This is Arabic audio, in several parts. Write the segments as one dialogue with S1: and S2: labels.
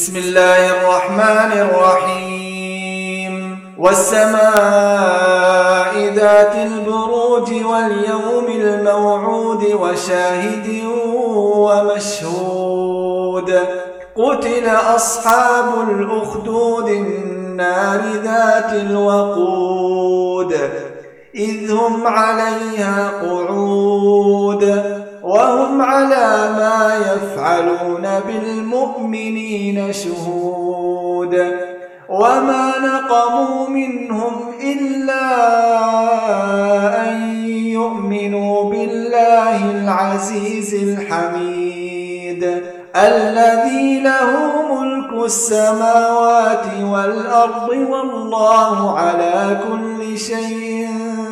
S1: بسم الله الرحمن الرحيم والسماء ذات البروج واليوم الموعود وشاهد ومشهود قتل أصحاب الأخدود النار ذات الوقود إذ هم عليها قعود وهم على ما يفعلون بالمؤمنين شهود وما نقموا منهم إلا أن يؤمنوا بالله العزيز الحميد الذي له ملك السماوات والأرض والله على كل شيء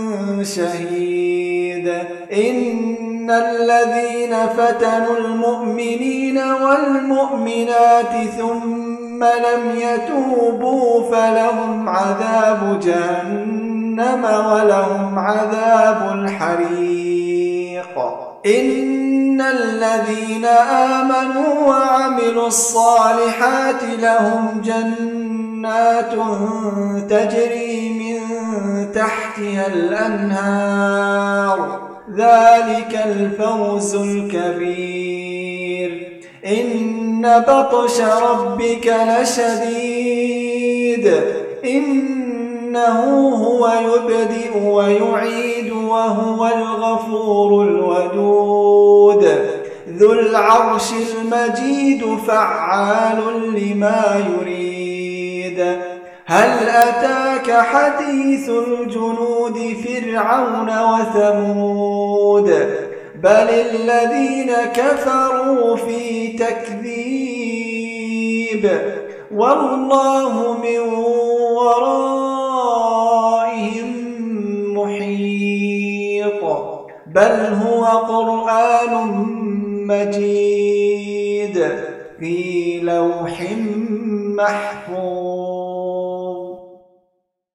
S1: شهيد إن الذين فتنوا المؤمنين والمؤمنات ثم لم يتوبوا فلهم عذاب جهنم ولهم عذاب الحريق إن الذين آمنوا وعملوا الصالحات لهم جنات تجري من تحتها الأنهار ذلك الفوز الكبير إن بطش ربك لشديد إنه هو يبدئ ويعيد وهو الغفور الودود ذو العرش المجيد فعال لما يريد هل أتاك حديث الجنود فرعون وثمود بل الذين كفروا في تكذيب والله من ورائهم محيط بل هو قرآن مجيد في لوح محفوظ